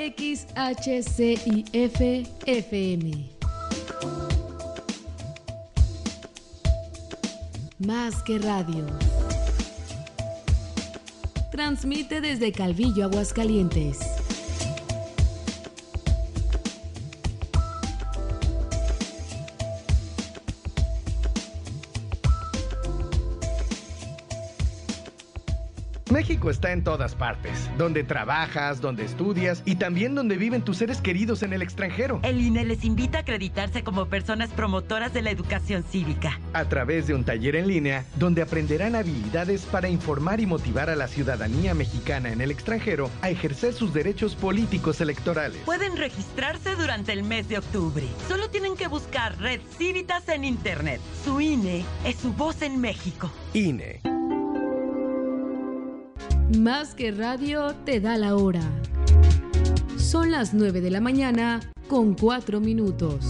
XHCIF-FM. Más que radio. Transmite desde Calvillo, Aguascalientes. México está en todas partes, donde trabajas, donde estudias y también donde viven tus seres queridos en el extranjero. El INE les invita a acreditarse como personas promotoras de la educación cívica. A través de un taller en línea, donde aprenderán habilidades para informar y motivar a la ciudadanía mexicana en el extranjero a ejercer sus derechos políticos electorales. Pueden registrarse durante el mes de octubre. Solo tienen que buscar Red Cívitas en Internet. Su INE es su voz en México. INE. Más que radio te da la hora. Son las 9 de la mañana con 4 minutos.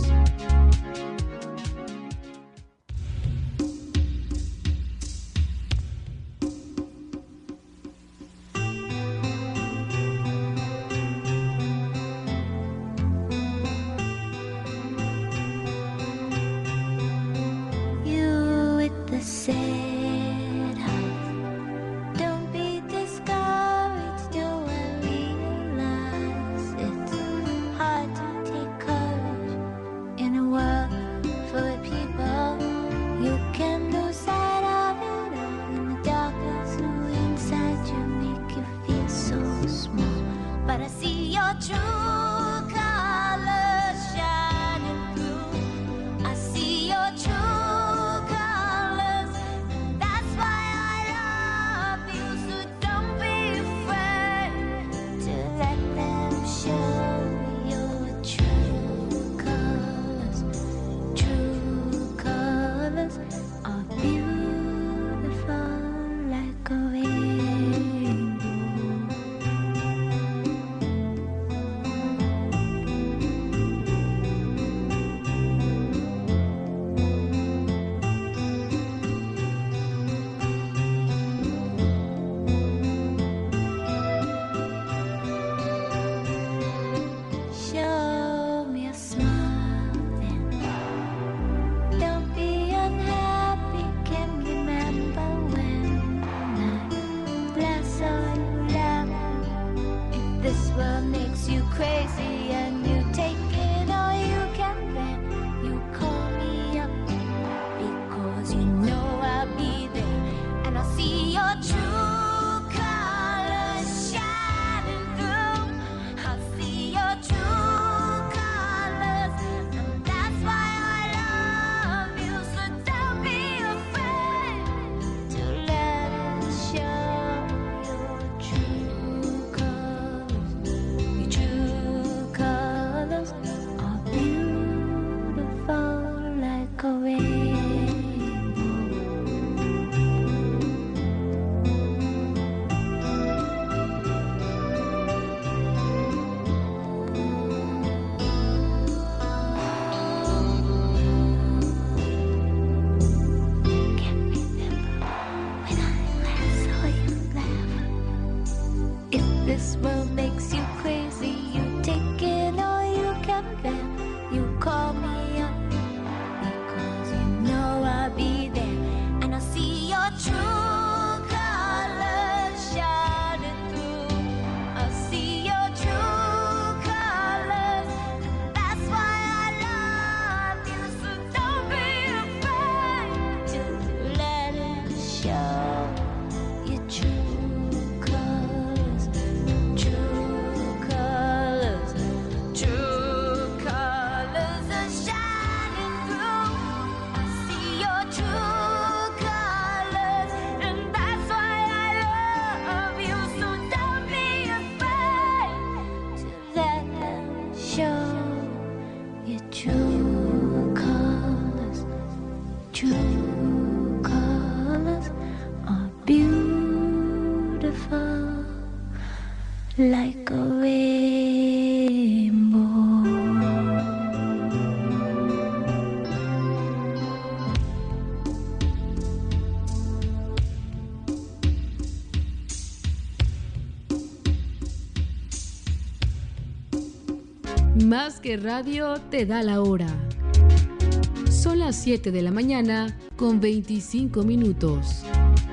Like a rainbow. Más que radio te da la hora. Son las 7 de la mañana con 25 minutos.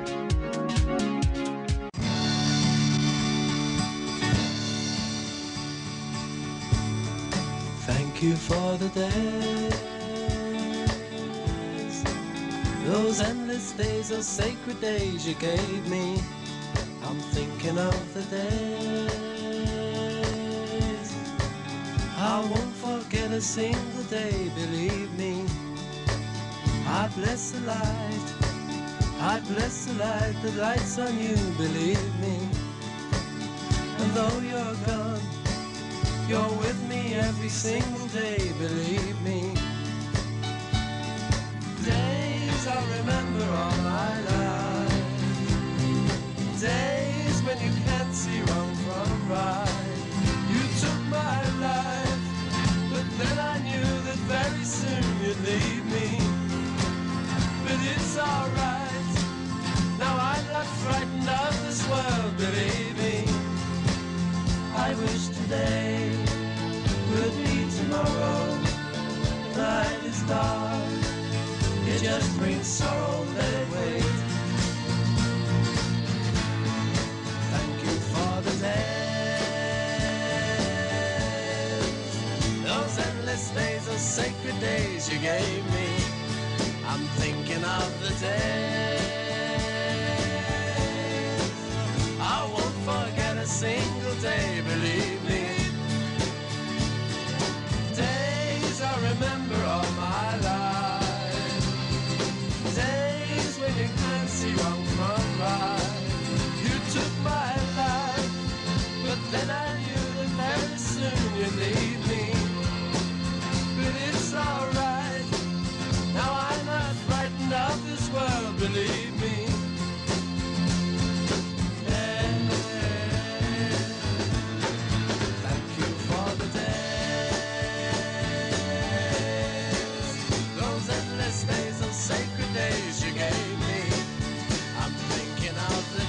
Thank you for the days, those endless days, those sacred days you gave me. I'm thinking of the days I won't forget a single day, believe me. I bless the light, I bless the light that lights on you, believe me. And though you're gone, you're with me every single day, believe me. Days I remember all my life, days when you can't see wrong from right. You took my life, but then I knew that very soon you'd leave me. But it's alright, now I'm not frightened of this world, believe me. I wish today would be tomorrow. The night is dark, it just brings sorrow, let it wait. Thank you for the days, those endless days, those sacred days you gave me. I'm thinking of the days I won't forget a single day, believe me. Days I remember all my life, days when you can't see wrong from right. You took my life, but then I knew that very soon you'd leave me. But it's alright, now I'm not frightened of this world, believe me. Sacred days you gave me, I'm thinking of the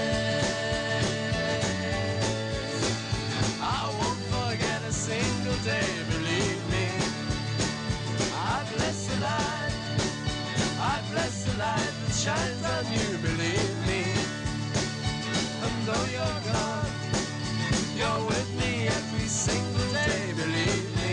days I won't forget a single day, believe me. I bless the light, I bless the light that shines on you, believe me. And though you're gone, you're with me every single day, believe me.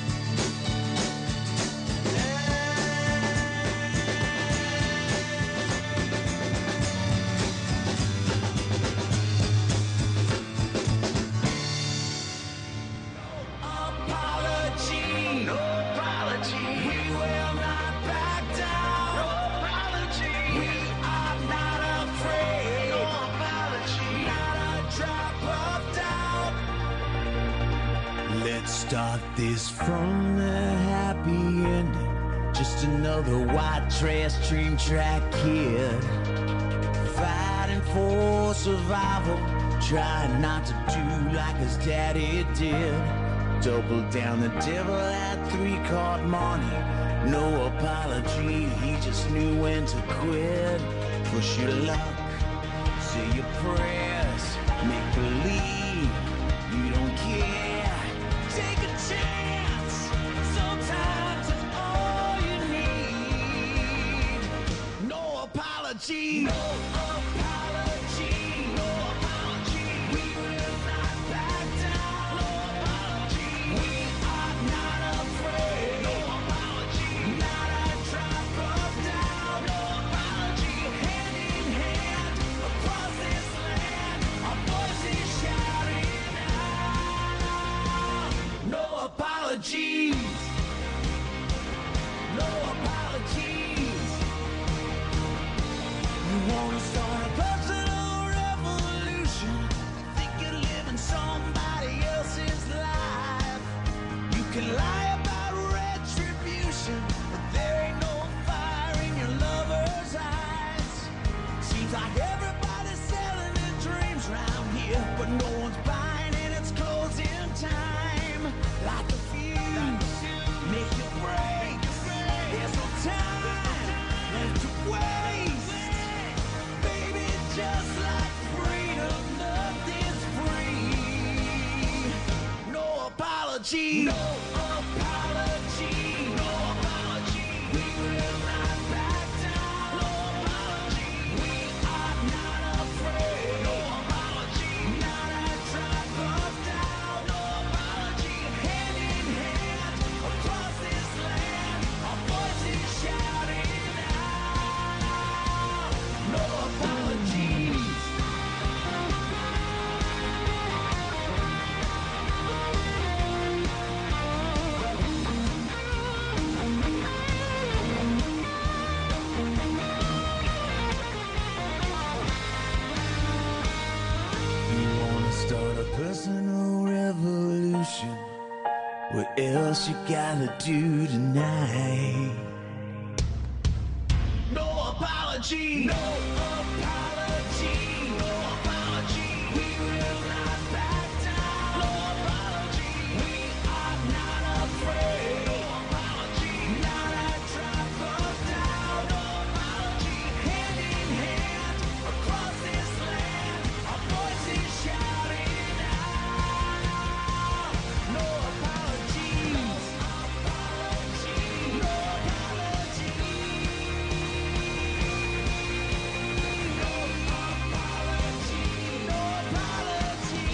Start this from the happy ending. Just another white trash train track kid, fighting for survival, trying not to do like his daddy did. Double down the devil at 3-card money. No apology, he just knew when to quit. Push your luck, say your prayers, make believe you don't care. Take a chance, sometimes it's all you need. No apology, no apology, no apology. We will not back down, no apology. We are not afraid, no apology. Not a drop of down, no apology. Hand in hand, across this land, our voices shouting out. No apologies, no apologies. You wanna start a personal revolution, think you're living somebody else's life. You can lie about retribution, but there ain't no fire in your lover's eyes. Seems like everybody's selling their dreams round here, but no one's buying it, it's closing time. Like a fuse, make it break. There's no time left to waste. Baby, just like freedom, nothing's free. No apology. apology. No apology. No apology. We will not back down. No apology. We are not afraid. No apology. Not a drop of down. No apology. Hand in hand across this land, our voices shouting out. No apologies. Start a personal revolution. What else you gotta do tonight? No apology. No apology. No apology. We will not back down. No apology. We are not afraid. No apology. Not a drop of down. No apology. Hand in hand across this land, our voices shouting out. No apologies. No apology. No apology. No apology.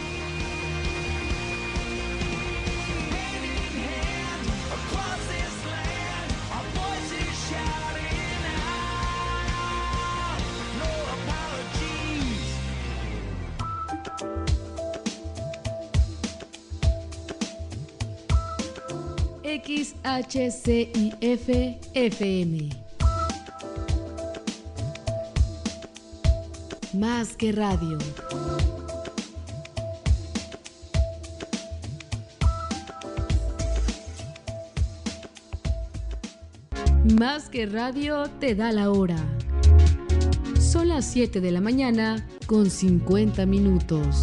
Hand in hand across this land, our voices shouting out. No apologies. XHCIF FM. Más que radio. Más que radio te da la hora. Son las 7 de la mañana con 50 minutos.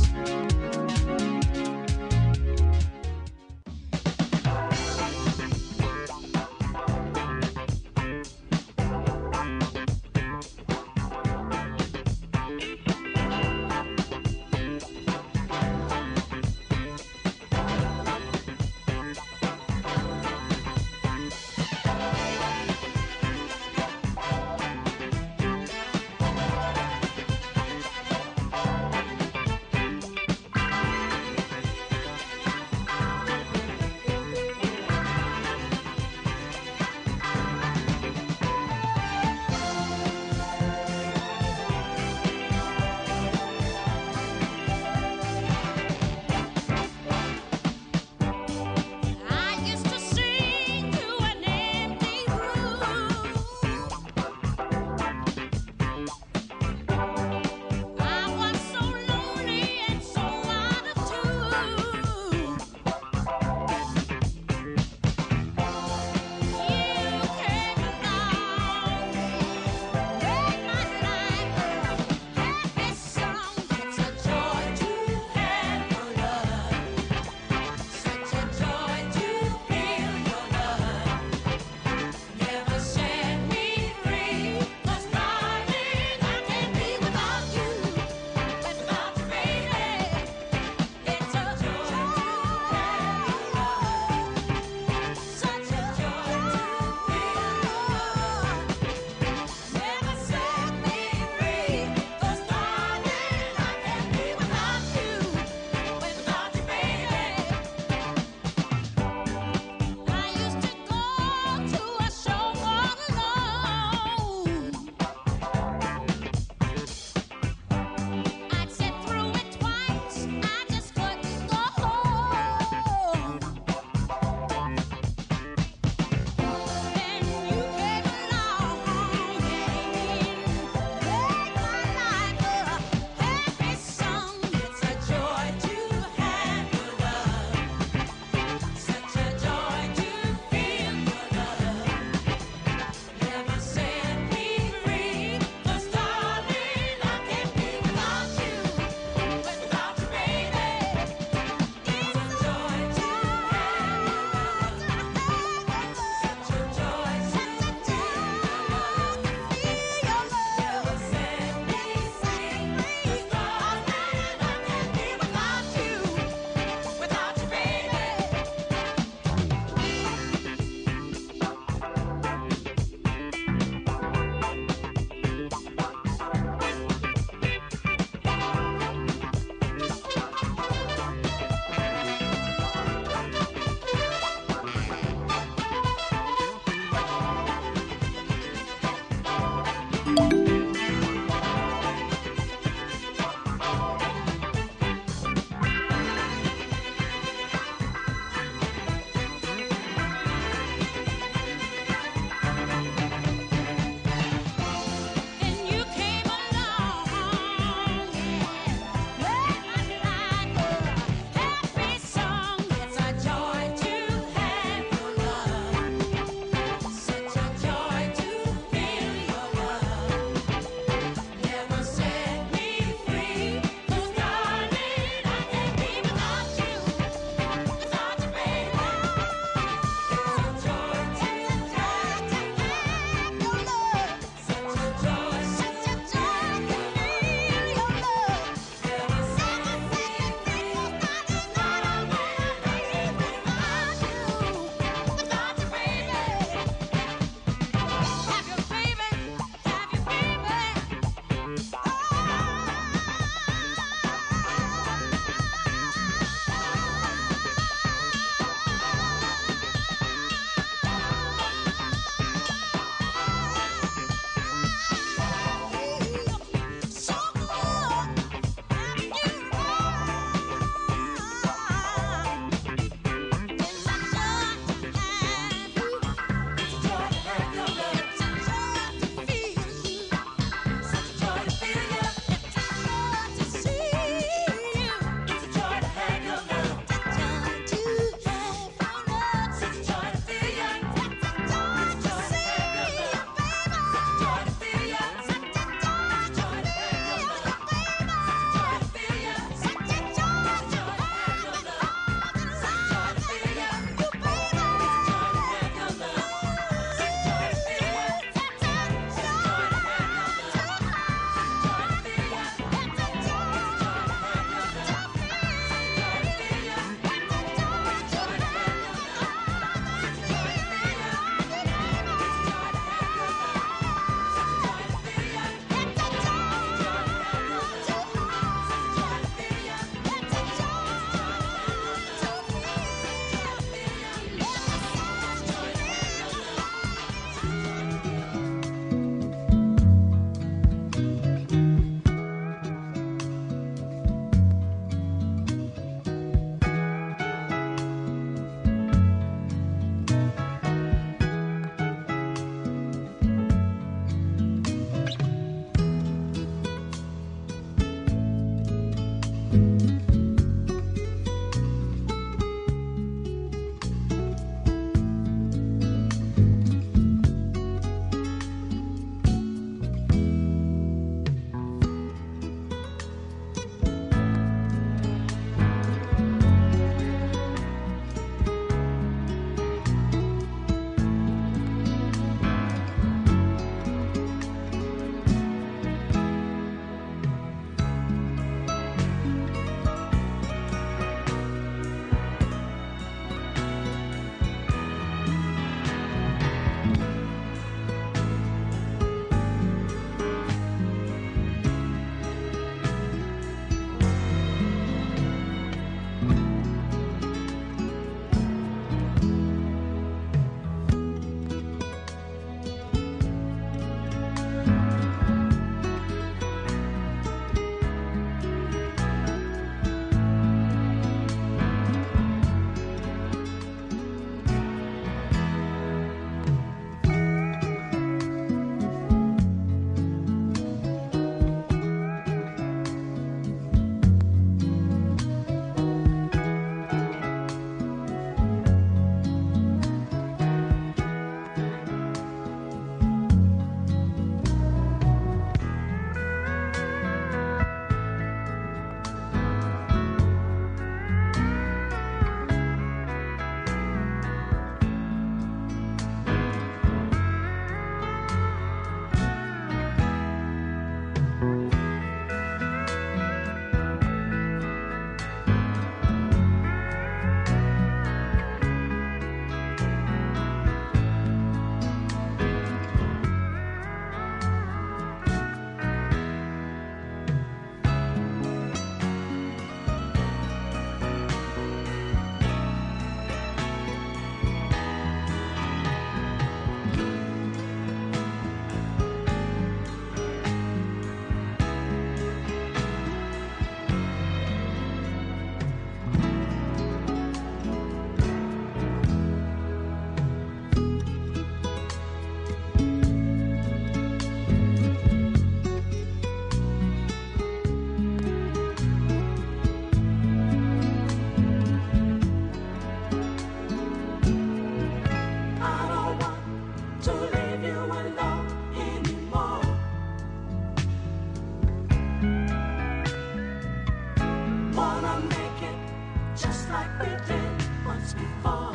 once before.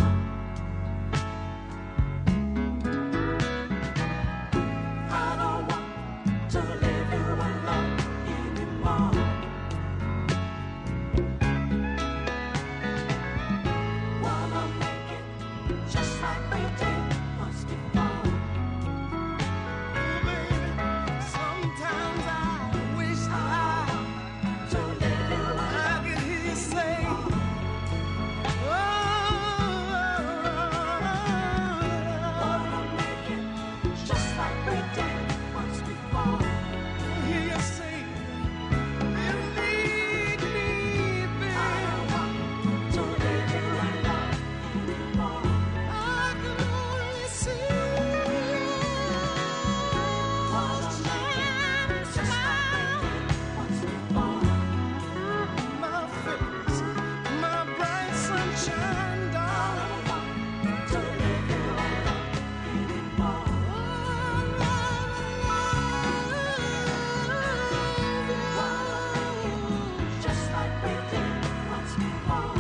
I don't want to live here alone anymore. Wanna make it just like we did once before. Oh, baby, sometimes I wish I could hear you say, wanna make it just like we did once before. Hear you say, you need me, baby. I don't want to live here alone anymore. I can only see what's shining just like we did once before. My face, my bright sunshine, darling. I don't want to live here alone anymore. Just like we did once before.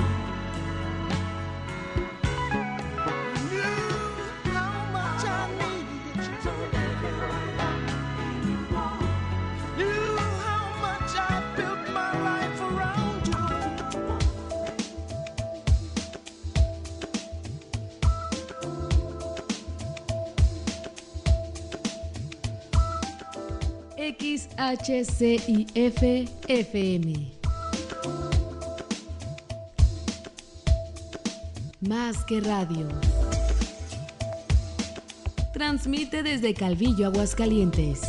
You know how much I need to live here alone anymore. You know how much I built my life around you. XHCIF FM. Más que radio. Transmite desde Calvillo, Aguascalientes.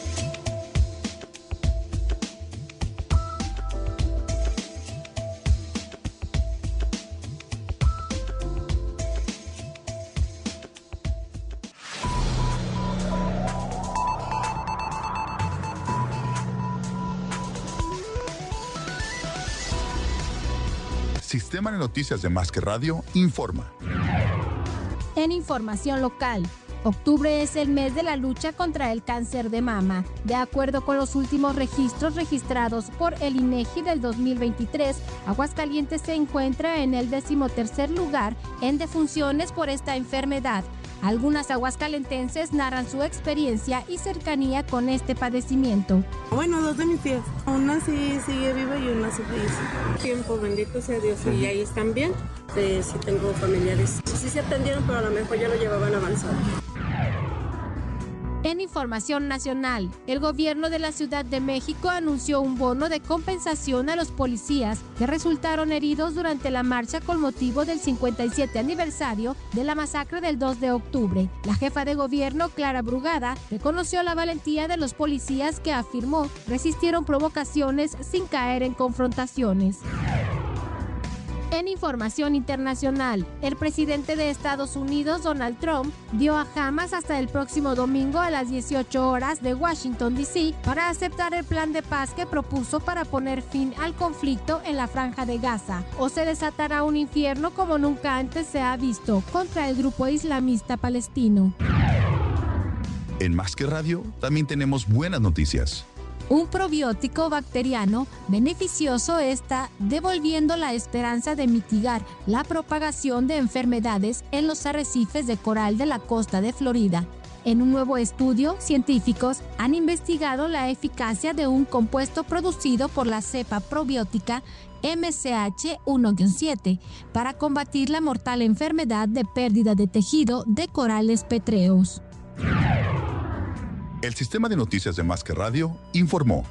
Sistema de Noticias de Más que Radio informa. En información local, octubre es el mes de la lucha contra el cáncer de mama. De acuerdo con los últimos registros registrados por el INEGI del 2023, Aguascalientes se encuentra en el 13º lugar en defunciones por esta enfermedad. Algunas aguascalentenses narran su experiencia y cercanía con este padecimiento. Bueno, dos de mis tías. Una sí sigue viva y una sí falleció. Tiempo, bendito sea Dios. Y ahí están bien. Sí tengo familiares. Sí se atendieron, pero a lo mejor ya lo llevaban avanzado. En información nacional, el gobierno de la Ciudad de México anunció un bono de compensación a los policías que resultaron heridos durante la marcha con motivo del 57 aniversario de la masacre del 2 de octubre. La jefa de gobierno, Clara Brugada, reconoció la valentía de los policías que afirmó resistieron provocaciones sin caer en confrontaciones. En información internacional, el presidente de Estados Unidos, Donald Trump, dio a Hamas hasta el próximo domingo a las 18 horas de Washington, D.C. para aceptar el plan de paz que propuso para poner fin al conflicto en la Franja de Gaza, o se desatará un infierno como nunca antes se ha visto contra el grupo islamista palestino. En Más que Radio también tenemos buenas noticias. Un probiótico bacteriano beneficioso está devolviendo la esperanza de mitigar la propagación de enfermedades en los arrecifes de coral de la costa de Florida. En un nuevo estudio, científicos han investigado la eficacia de un compuesto producido por la cepa probiótica MCH1-7 para combatir la mortal enfermedad de pérdida de tejido de corales petreos. El Sistema de Noticias de Más que Radio informó.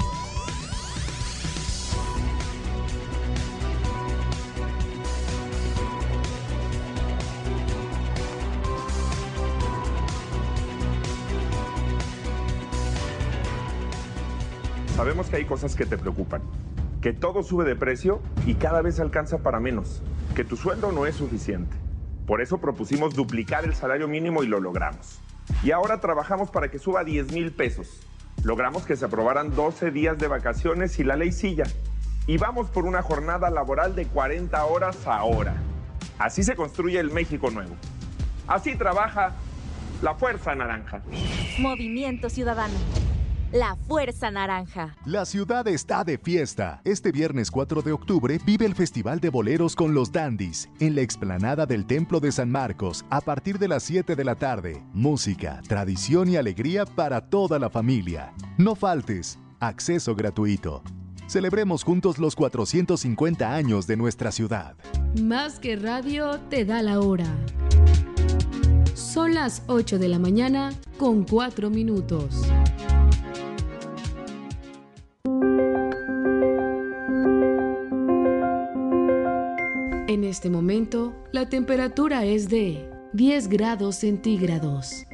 Sabemos que hay cosas que te preocupan, que todo sube de precio y cada vez alcanza para menos, que tu sueldo no es suficiente. Por eso propusimos duplicar el salario mínimo y lo logramos. Y ahora trabajamos para que suba 10,000 pesos. Logramos que se aprobaran 12 días de vacaciones y la ley Silla. Y vamos por una jornada laboral de 40 horas ahora. Así se construye el México nuevo. Así trabaja la Fuerza Naranja. Movimiento Ciudadano. la fuerza naranja. La ciudad está de fiesta. Este viernes 4 de octubre vive el Festival de Boleros con los Dandys en la explanada del Templo de San Marcos a partir de las 7 de la tarde. Música, tradición y alegría para toda la familia. No faltes. Acceso gratuito. Celebremos juntos los 450 años de nuestra ciudad. Más que radio te da la hora. Son las 8 de la mañana con 4 minutos. En este momento, la temperatura es de 10 grados centígrados.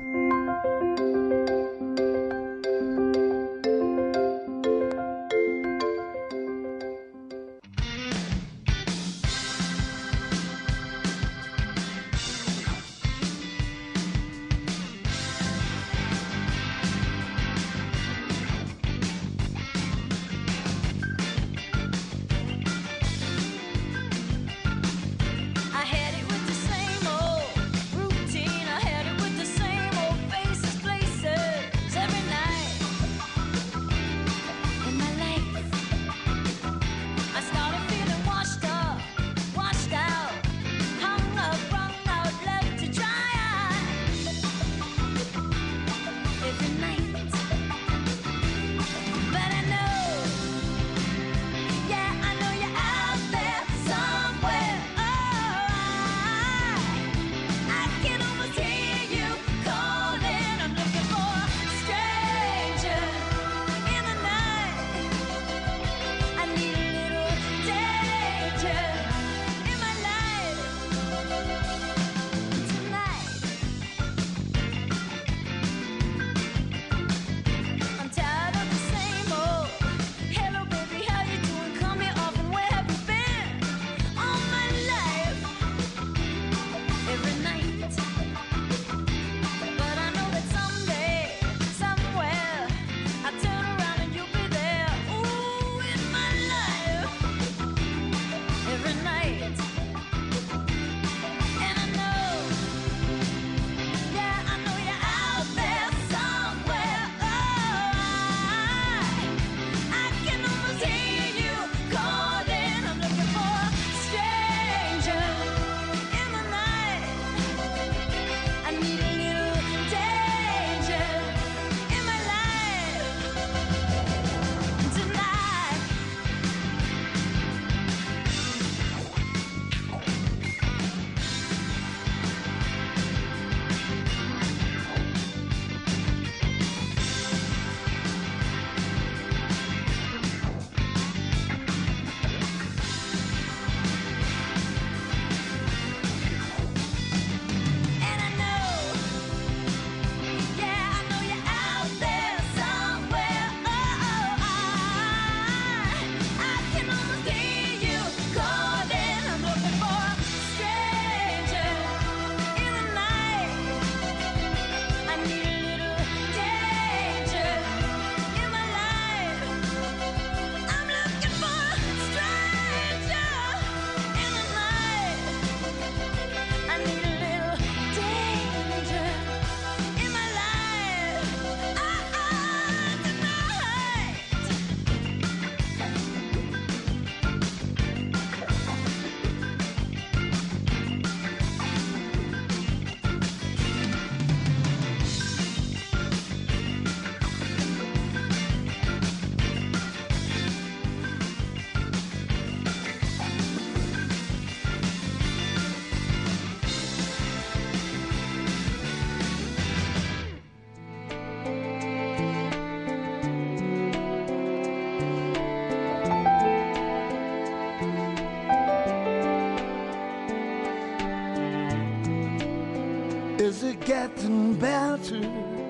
Is it getting better?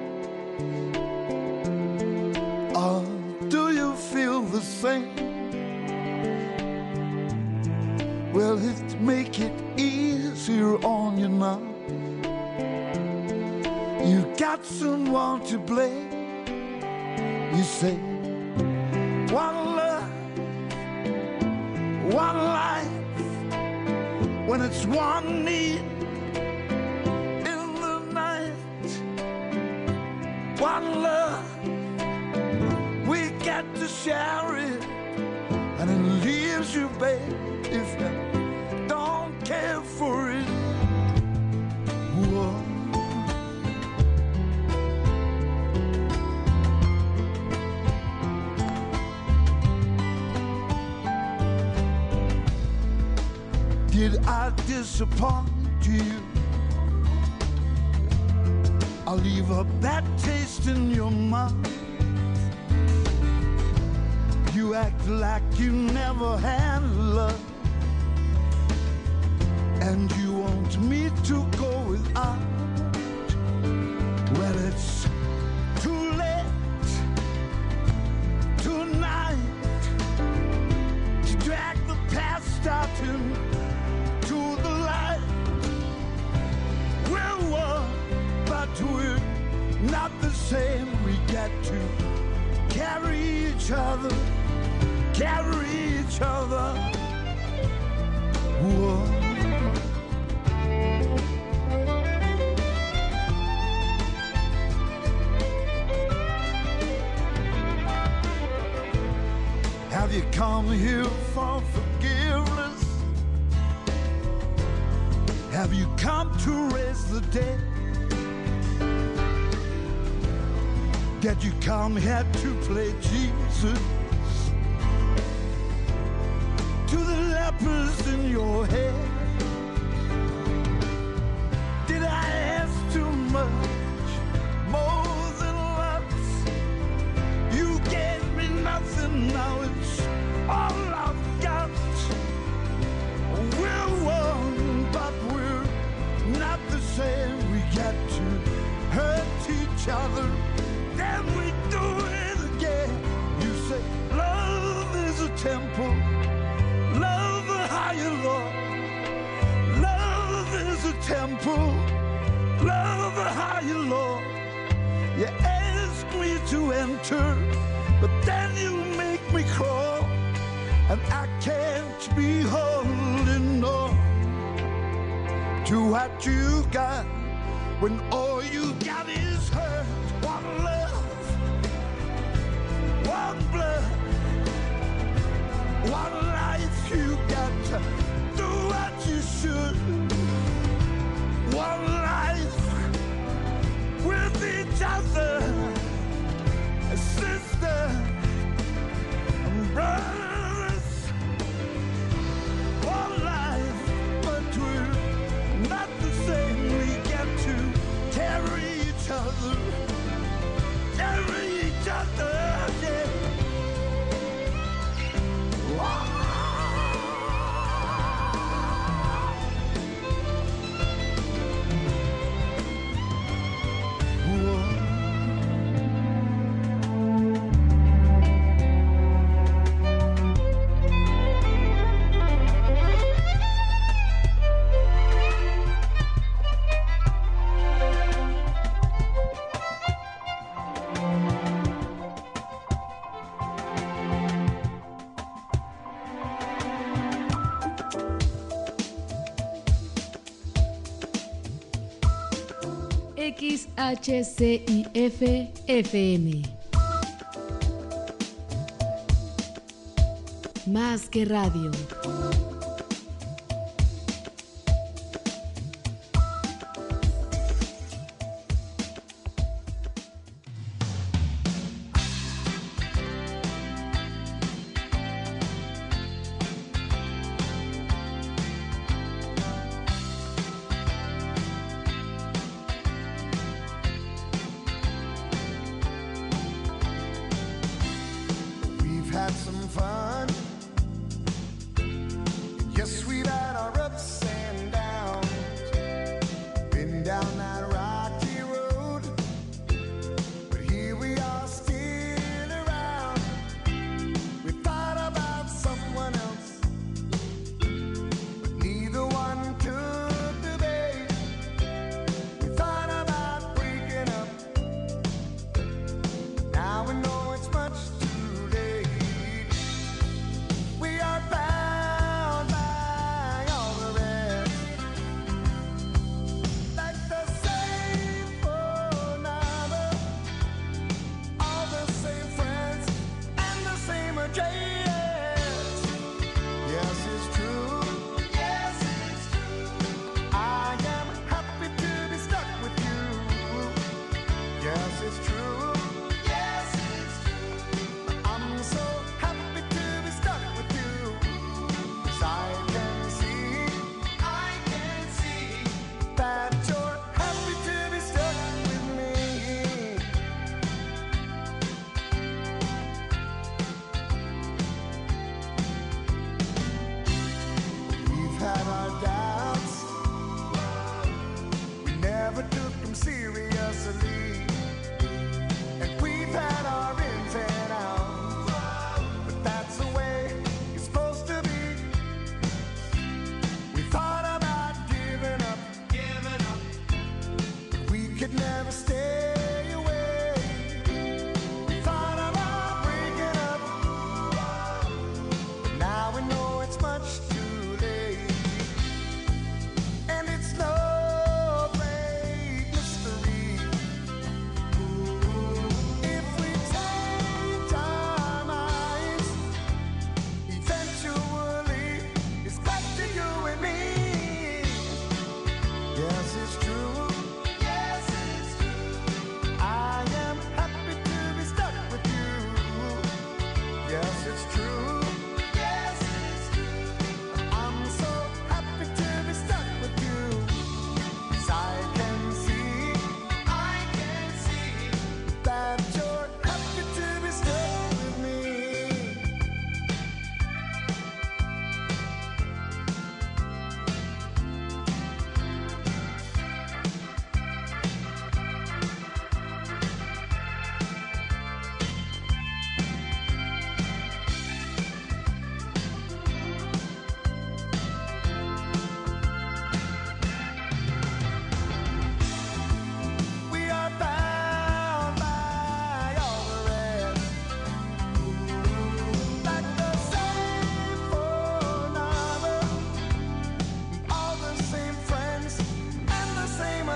Or do you feel the same? Will it make it easier on you now? You got someone to blame. You say, one love, one life, when it's one need. One love, share it, and it leaves you, babe, if you don't care for it. Whoa. Did I disappoint you? I'll leave a bad taste in your mouth. You act like you never had love, and you want me to go without. Well, it's too late tonight to drag the past out into the light. We're one, but we're not the same. We got to carry each other. Carry each other. Whoa. Have you come here for forgiveness? Have you come to raise the dead? Did you come here to play Jesus? To the lepers in your head? Did I ask too much? More than once? You gave me nothing, now it's all I've got. We're one, but we're not the same. We got to hurt each other, then we do it again. You say love is a temple. Love a higher law. Love is a temple. Love a higher law. You ask me to enter, but then you make me crawl, and I can't be holding on to what you got when all you got is hurt. One love, one blood, one life. You got to do what you should. One life with each other, a sister and brothers. One life, but we're not the same. We got to carry each other, carry each other, yeah. Wow. XHCIF FM. Más que radio.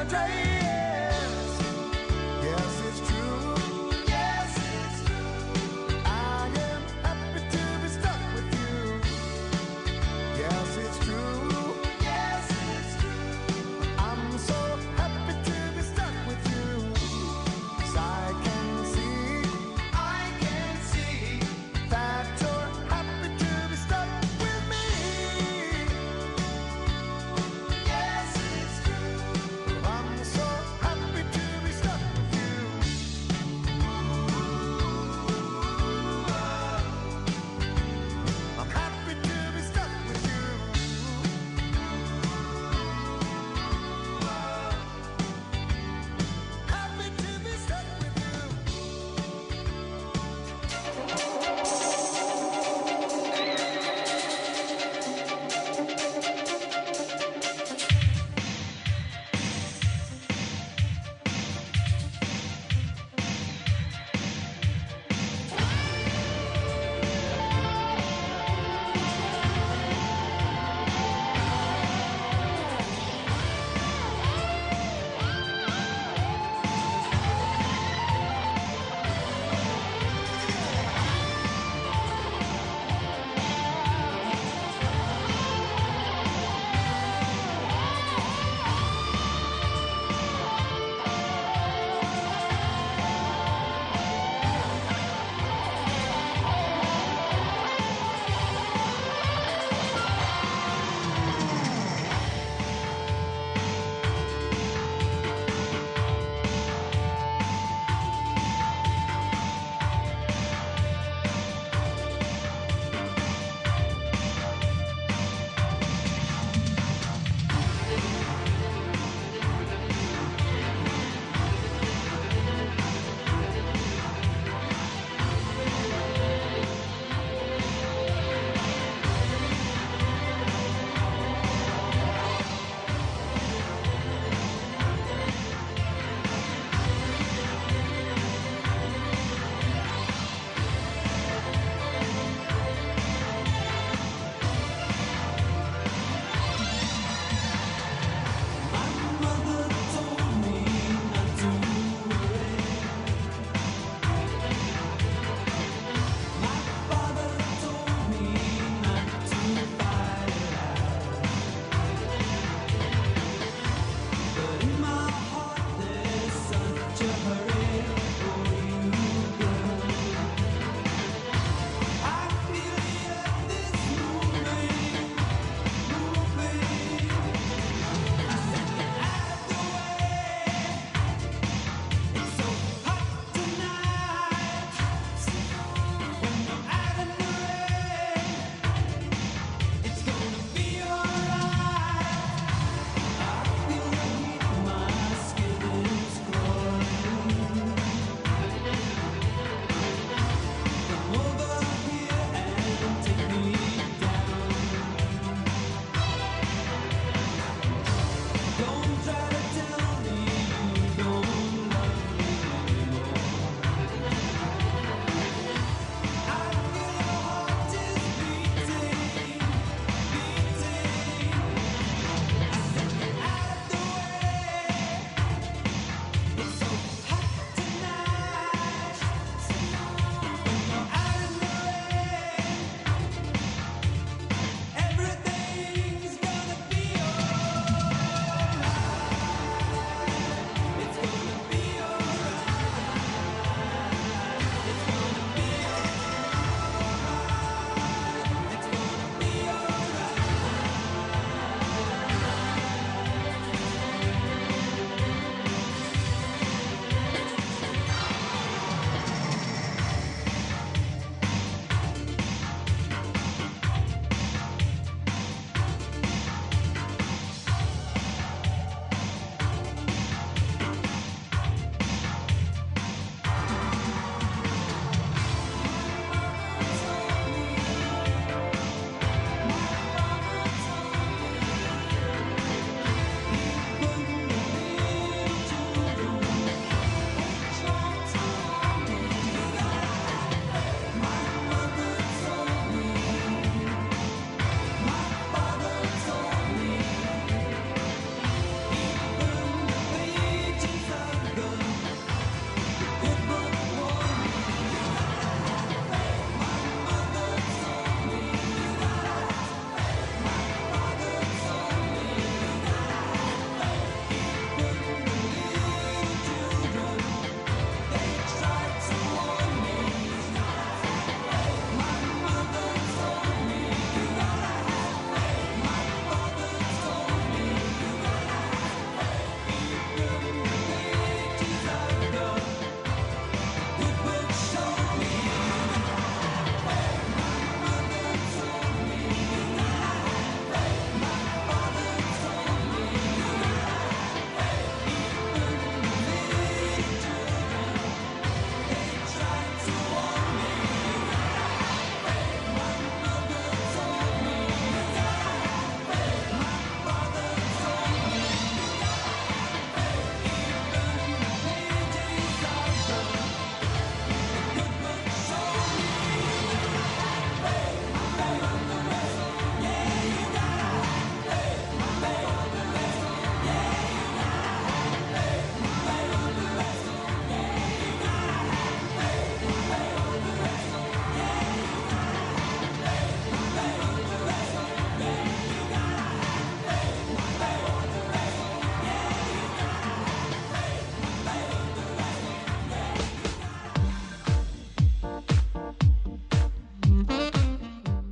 I'm so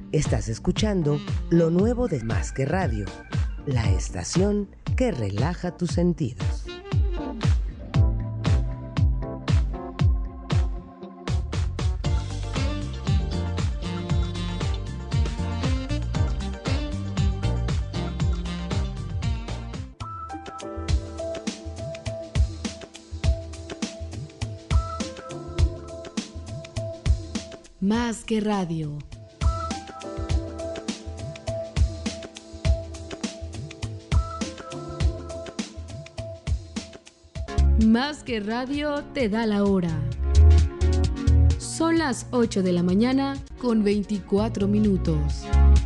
Estás escuchando lo nuevo de Más que Radio, la estación que relaja tus sentidos. Más que Radio. Más que Radio te da la hora. Son las 8 de la mañana con 24 minutos.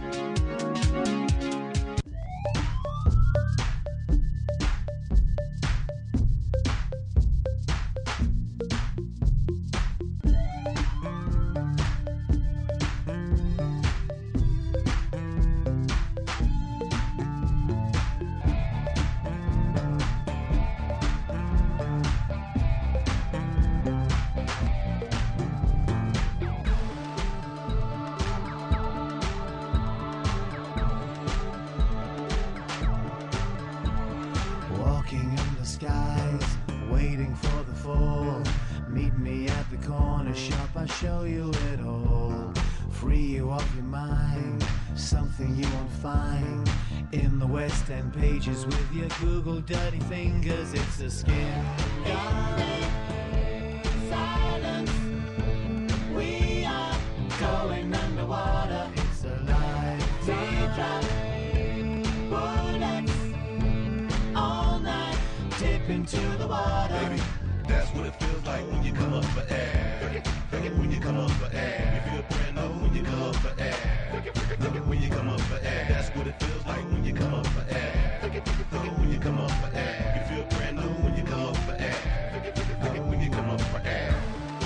Pages with your Google dirty fingers, it's a skin. Silence. We are going underwater. It's a life. Teardrop. Bullets. All night. Dip into the water. Baby, that's what it feels like when you come up for air. When you come up for air. You feel brand new when you come up for air. When you come up for air. That's what it feels like when you come up for air. When you come up for air, you feel brand new when you come up for air. When you come up for air.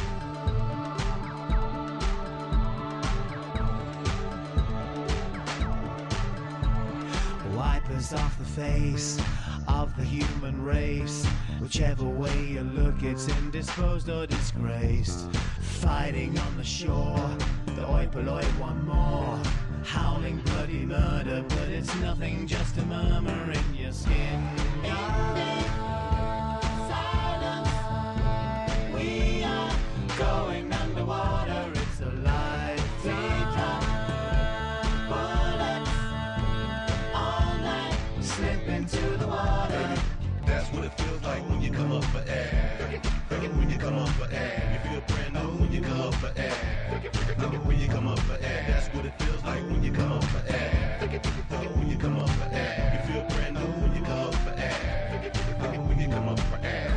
Wipe us off the face of the human race. Whichever way you look, it's indisposed or disgraced. Fighting on the shore, the oi polloi want more. Howling bloody murder, but it's nothing, just a murmur in your skin. Silence. We are going underwater. It's a life. Teardrop. Bullets. All night. Slip into the water. That's what it feels like when you come up for air. When you come up for air. You feel brand new when you come up for air. When you come up for air. That's what it feels like when you come up for air. When you come up for air. You feel brand new when you come up for air. When you come up for air.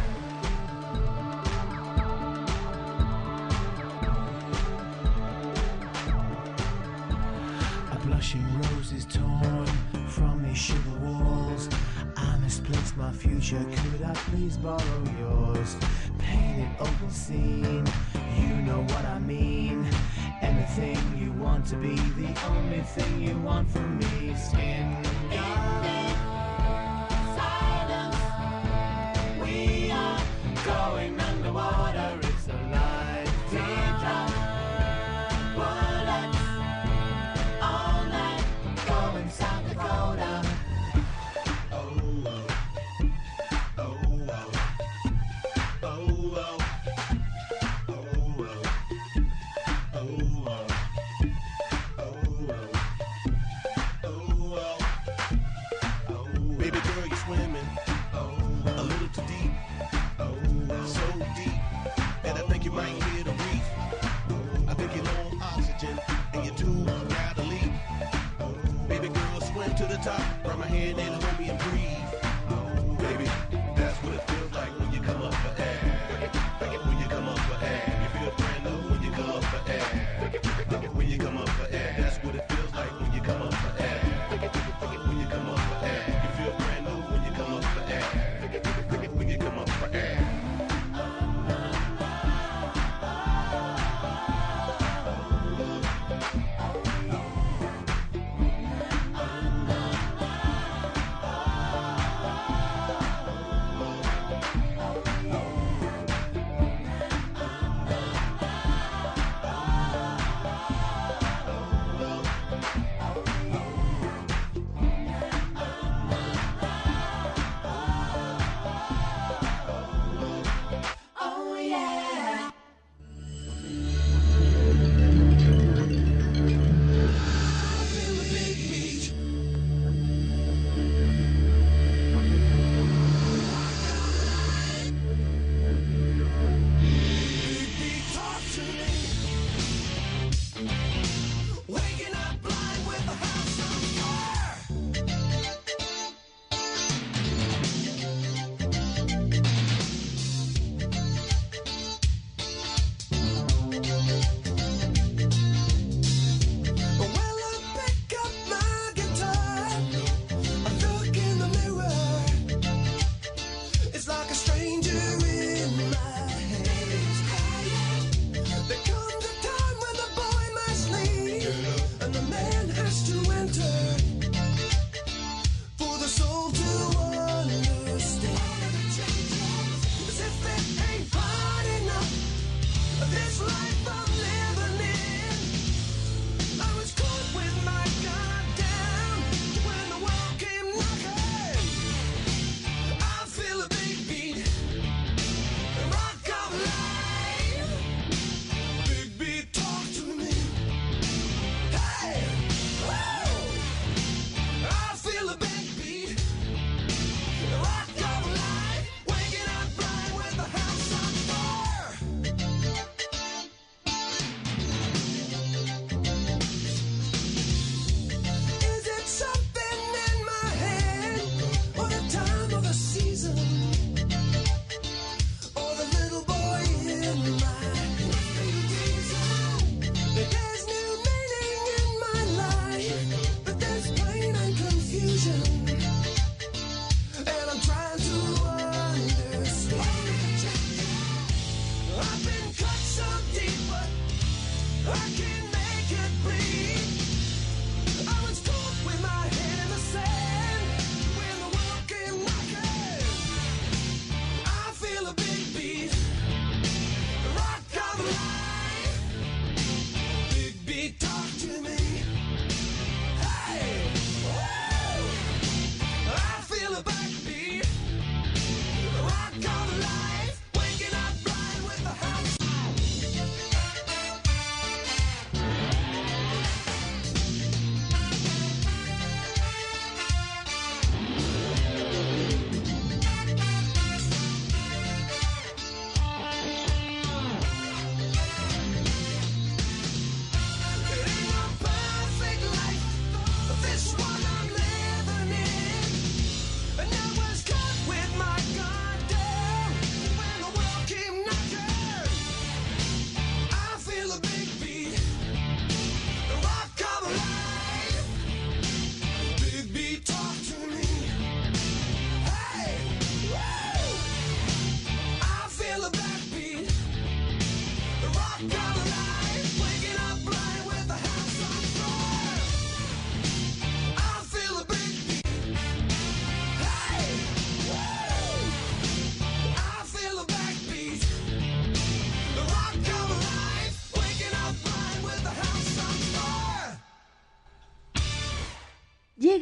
A blushing rose is torn from these sugar walls. I misplaced my future, could I please borrow yours? Painted open scene, you know what I mean. Anything you want to be, the only thing you want from me. Skin. Silence. We are going underwater. It's a life. Teardrop. Bullets. All night. Going South Dakota.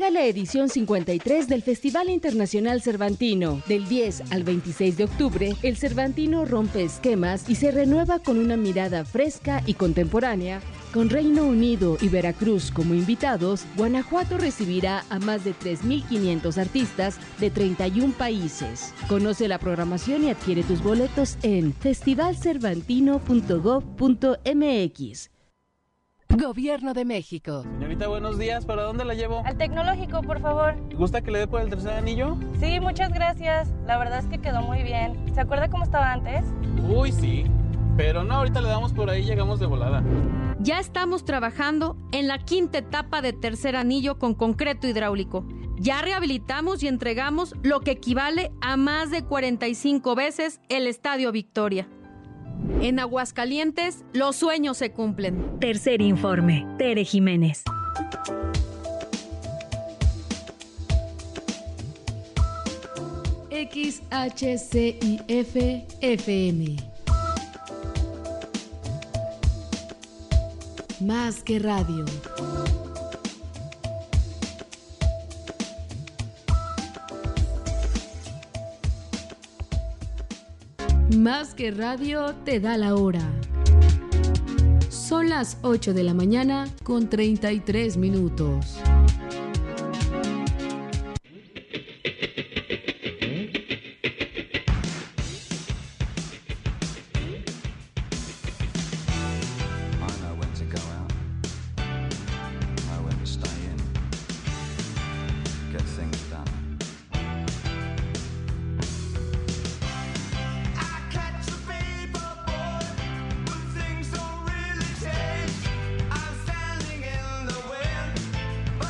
Vive la edición 53 del Festival Internacional Cervantino. Del 10 al 26 de octubre, el Cervantino rompe esquemas y se renueva con una mirada fresca y contemporánea. Con Reino Unido y Veracruz como invitados, Guanajuato recibirá a más de 3.500 artistas de 31 países. Conoce la programación y adquiere tus boletos en festivalcervantino.gov.mx. Gobierno de México. Señorita, buenos días. ¿Para dónde la llevo? Al tecnológico, por favor. ¿Gusta que le dé por el tercer anillo? Sí, muchas gracias. La verdad es que quedó muy bien. ¿Se acuerda cómo estaba antes? Uy, sí. Pero no, ahorita le damos por ahí, llegamos de volada. Ya estamos trabajando en la quinta etapa de tercer anillo con concreto hidráulico. Ya rehabilitamos y entregamos lo que equivale a más de 45 veces el Estadio Victoria. En Aguascalientes, los sueños se cumplen. Tercer informe, Tere Jiménez. XHCIF-FM. Más que radio. Más que radio te da la hora. Son las 8 de la mañana con 33 minutos. But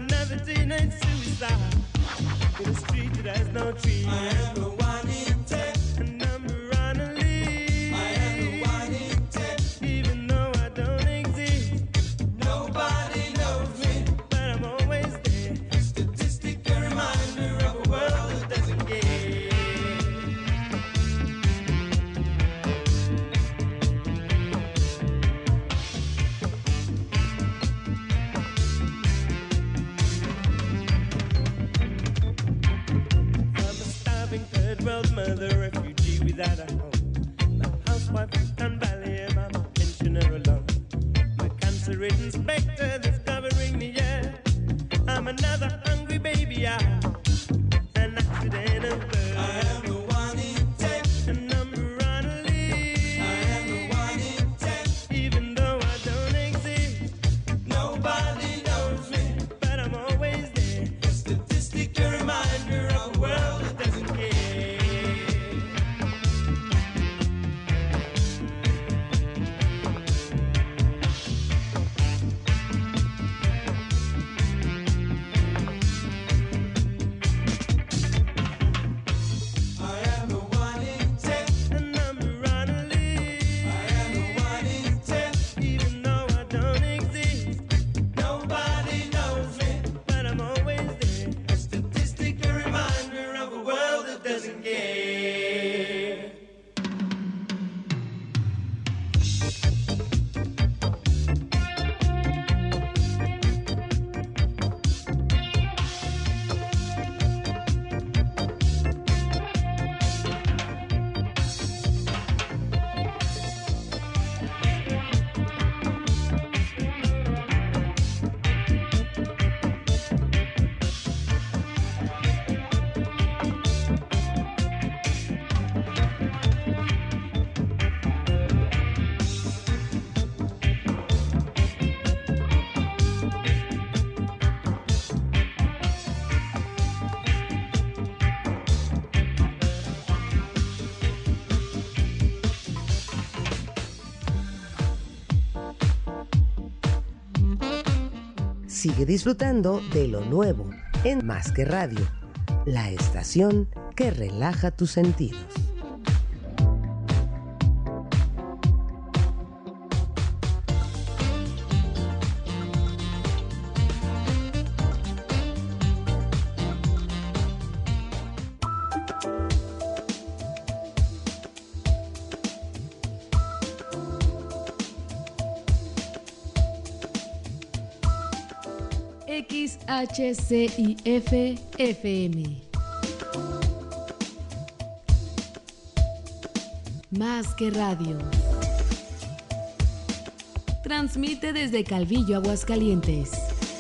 another teenage suicide in a street that has no trees. I am the one in 10, number on a lead. I am the one in 10, even though I don't exist. Nobody knows me, but I'm always there. Statistic, a reminder of a world that doesn't care. World mother, refugee without a home. My housewife and valley, and I'm a pensioner alone. My cancer-ridden specter that's covering me, yeah. I'm another hungry baby, an accident of birth. I am the one in 10, a number on a lead. I am the one in 10, even though I don't exist. Nobody knows me, but I'm always there. A statistic, a reminder of a world that doesn't care. Sigue disfrutando de lo nuevo en Más que Radio, la estación que relaja tus sentidos. XHCIF FM. Más que Radio. Transmite desde Calvillo, Aguascalientes.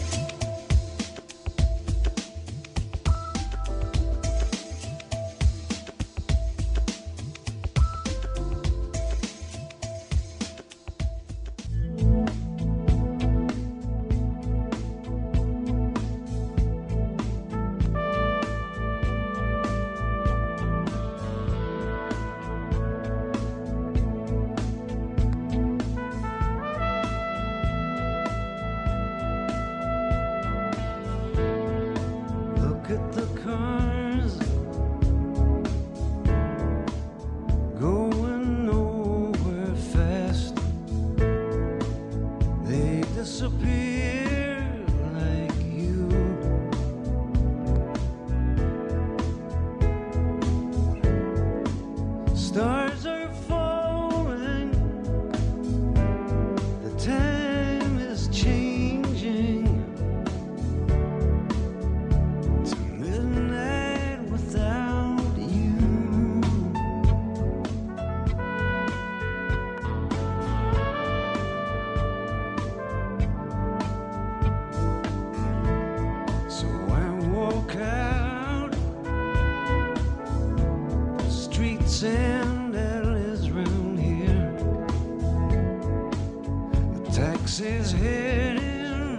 Texas heading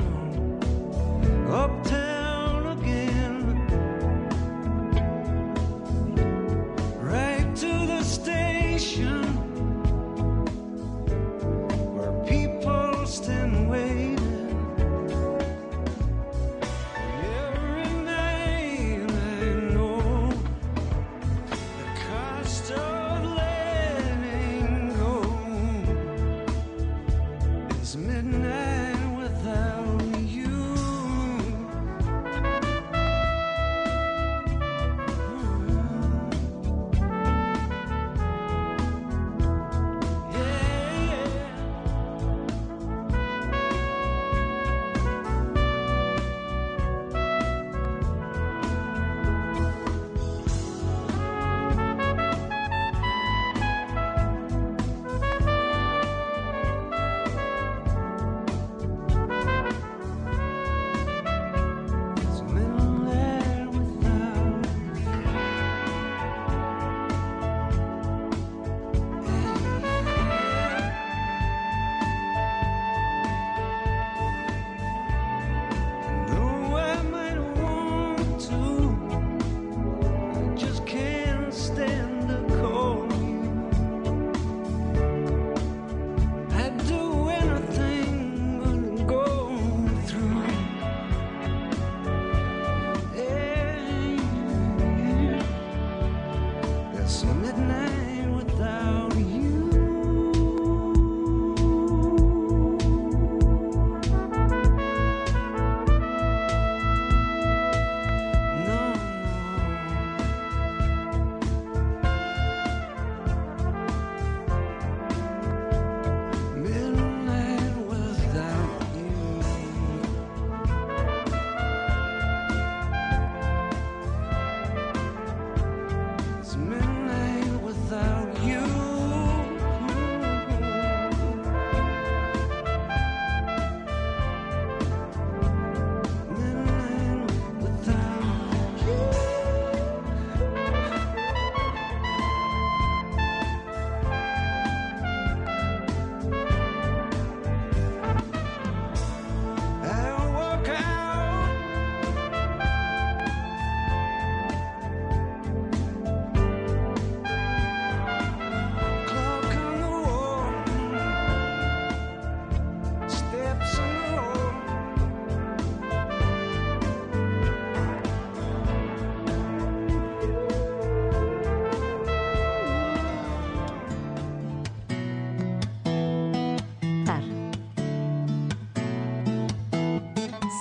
uptown again, right to the station where people stand waiting.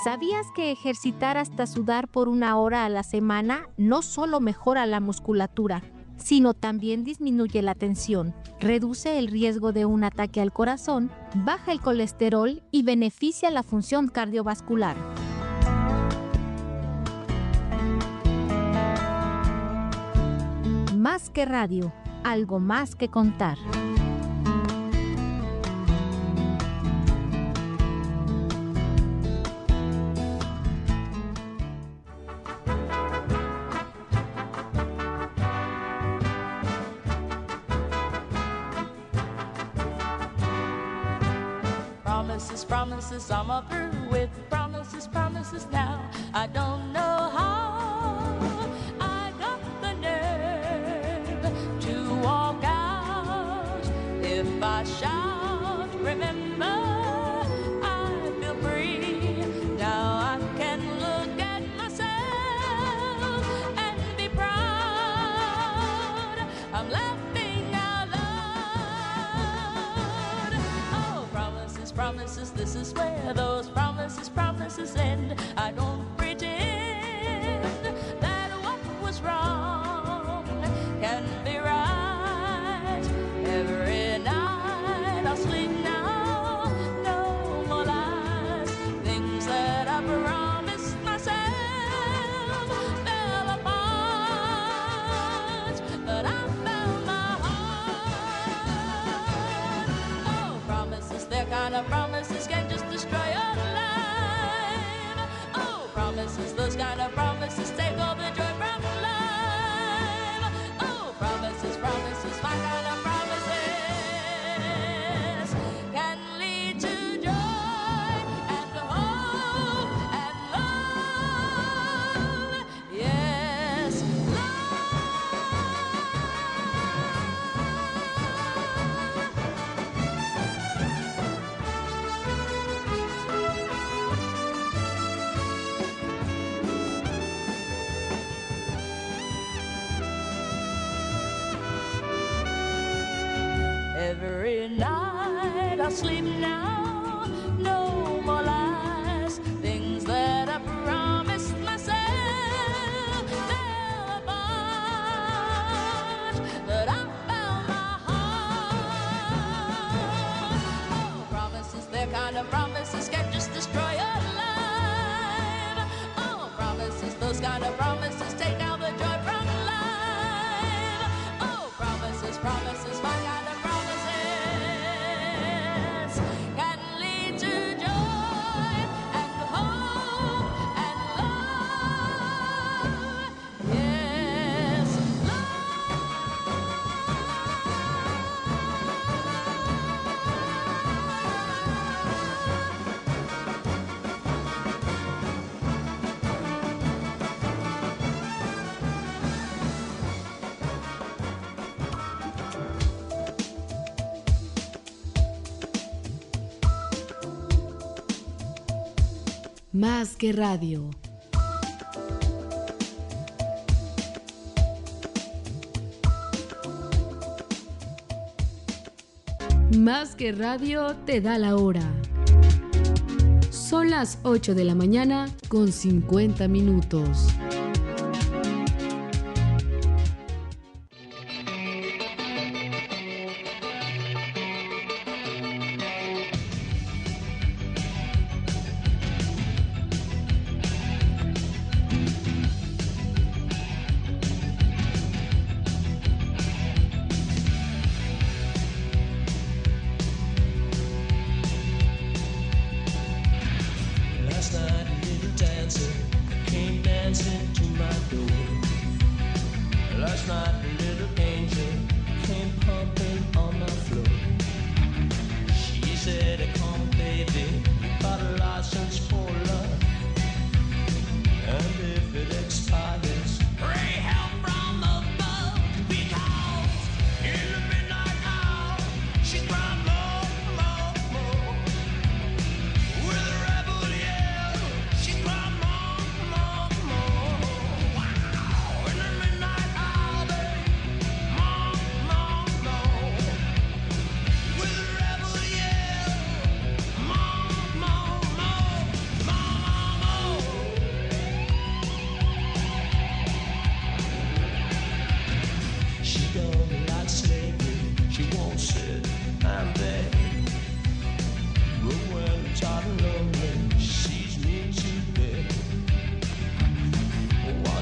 ¿Sabías que ejercitar hasta sudar por 1 hora a la semana no solo mejora la musculatura, sino también disminuye la tensión, reduce el riesgo de un ataque al corazón, baja el colesterol y beneficia la función cardiovascular? Más que radio, algo más que contar. Promises, I'm up through with promises now. I don't know how I got the nerve to walk out. If I shout, remember, I feel free. Now I can look at myself and be proud. I'm laughing out loud. Oh, promises, this is where those promises end. I don't pretend that what was wrong can be right. Every night I'll sleep now, no more lies. Things that I promised myself fell apart, but I found my heart. Oh, promises, they're kind of promises can just destroy your life. Oh, promises, those kind of promises take all the joy from life. Oh, promises, my kind of promises can lead to joy and hope and love. Yes, every night I sleep now, no more lies. Things that I promised myself fell apart, but I found my heart. Oh, promises, they're kind of promises can just destroy your life. Oh, promises, those kind of promises take out the joy from life. Oh, promises, my kind of can lead to joy and hope and love. Yes, Más que radio. Más que radio te da la hora. Son las 8 de la mañana con 50 minutos. Last night a little dancer came dancing to my door. Last night a little angel came pumping on my floor. She said, come baby, got a license for love. And if it expires, pray help from above. Because in the midnight hour, she cried more, more, more. With a rebel yell, she cried more, more, more. Wow, in the midnight hour, babe,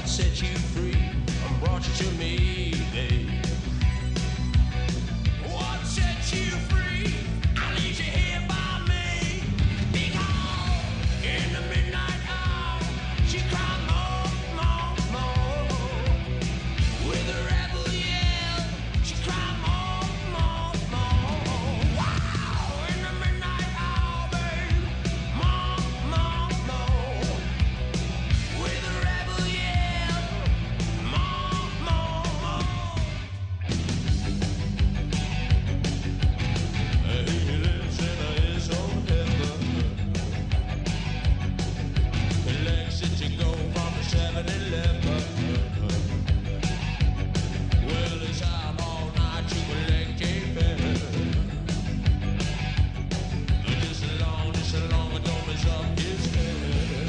set you free and brought you to me, babe. What set you free? I leave you here by me. Because in the midnight hour, she cried more, more, more. With a rebel yell, she cried more, more, more. Wow! In the midnight hour, babe, more, more, more. With a rebel yell, more, more, more. He lives in his own heaven. The legs that you go from the 7-Eleven. Well, it's out all night, you can leg keeping. This long, it don't mess up his head.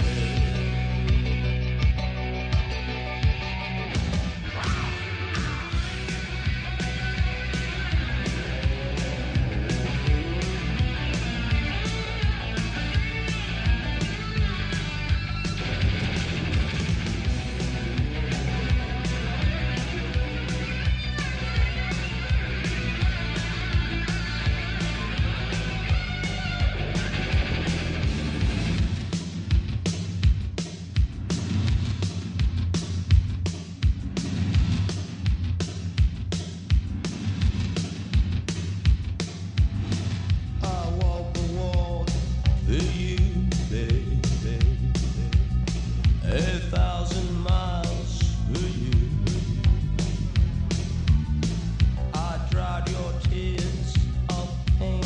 I walk the walk for you, baby. 1,000 miles for you. I dried your tears of pain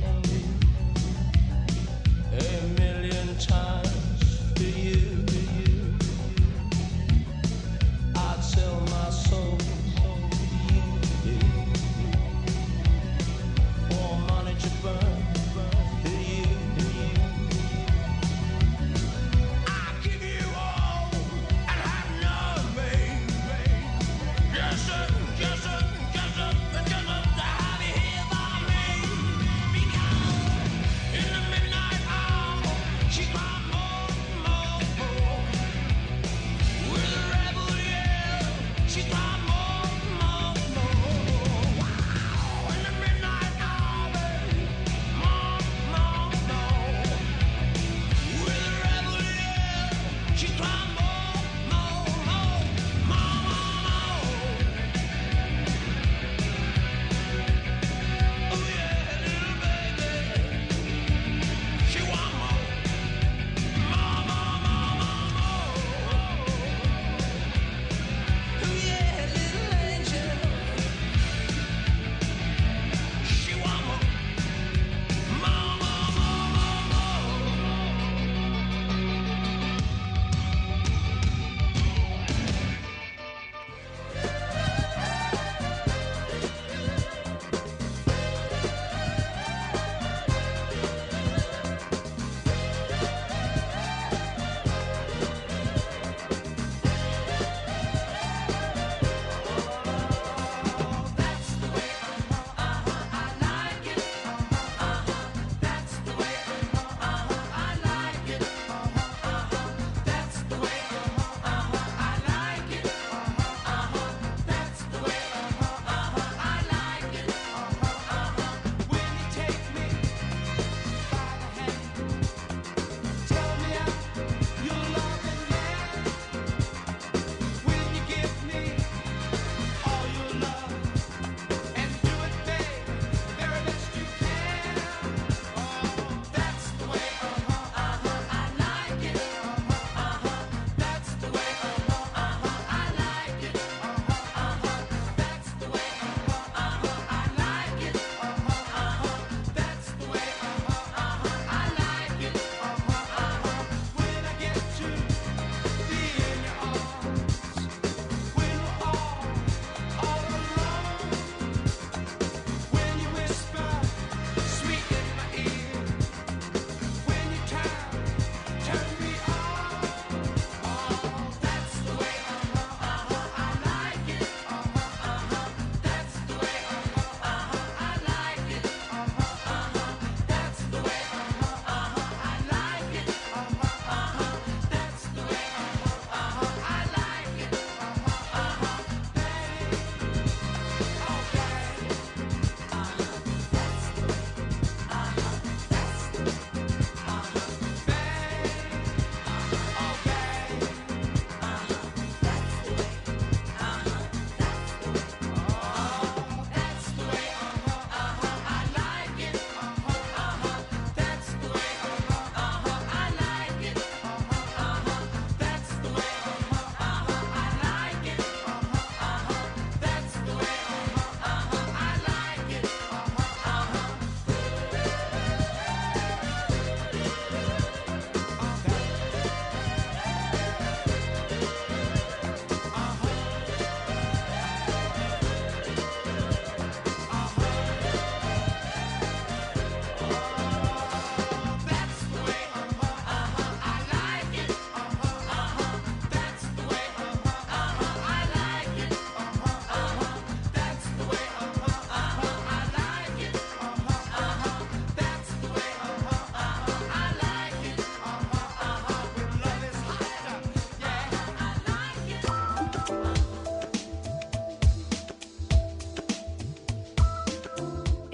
1,000,000 times for you. I'd sell my soul for you. For money to burn for you. I give you all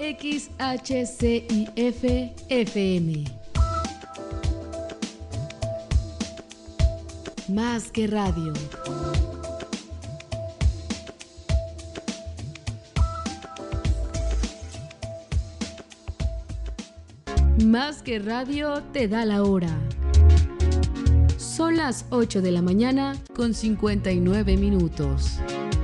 XHCIF-FM. Más que radio. Más que radio te da la hora. Son las 8 de la mañana con 59 minutos.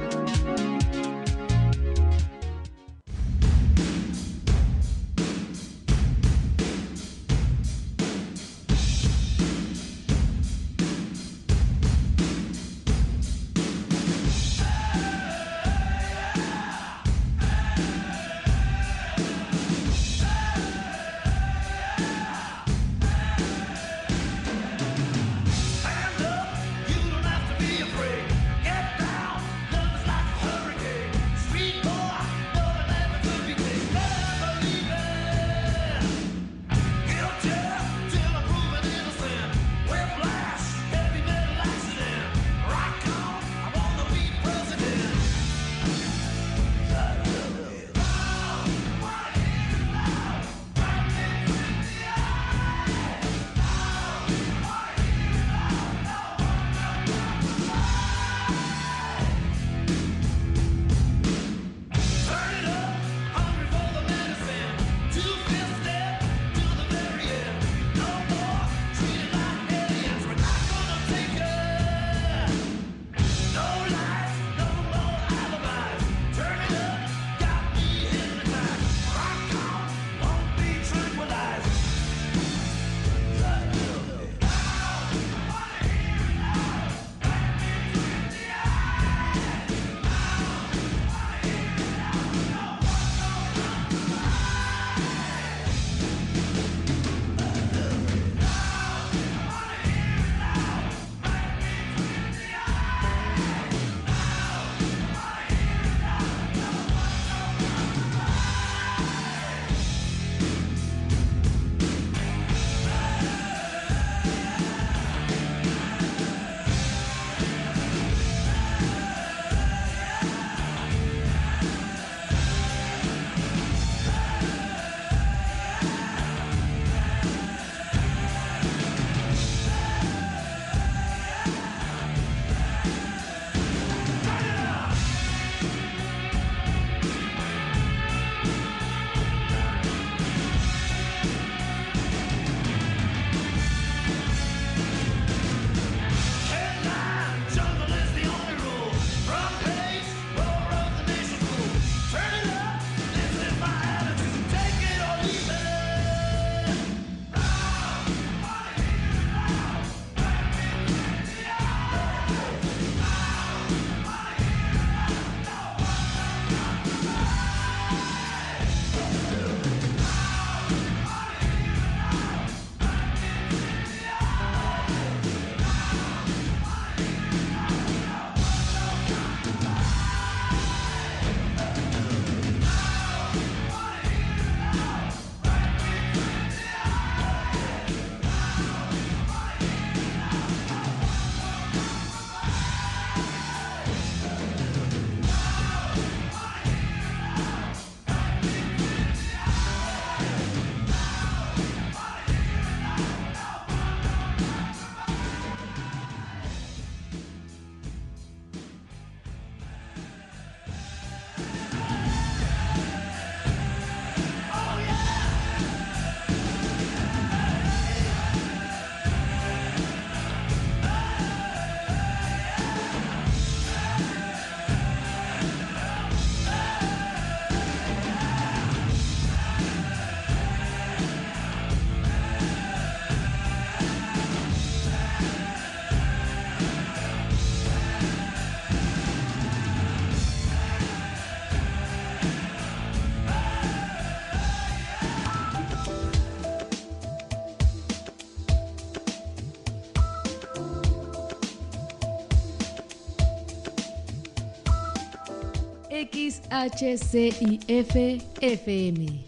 XHCIF-FM.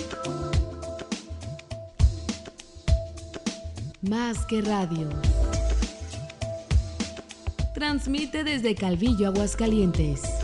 Más que radio. Transmite desde Calvillo, Aguascalientes.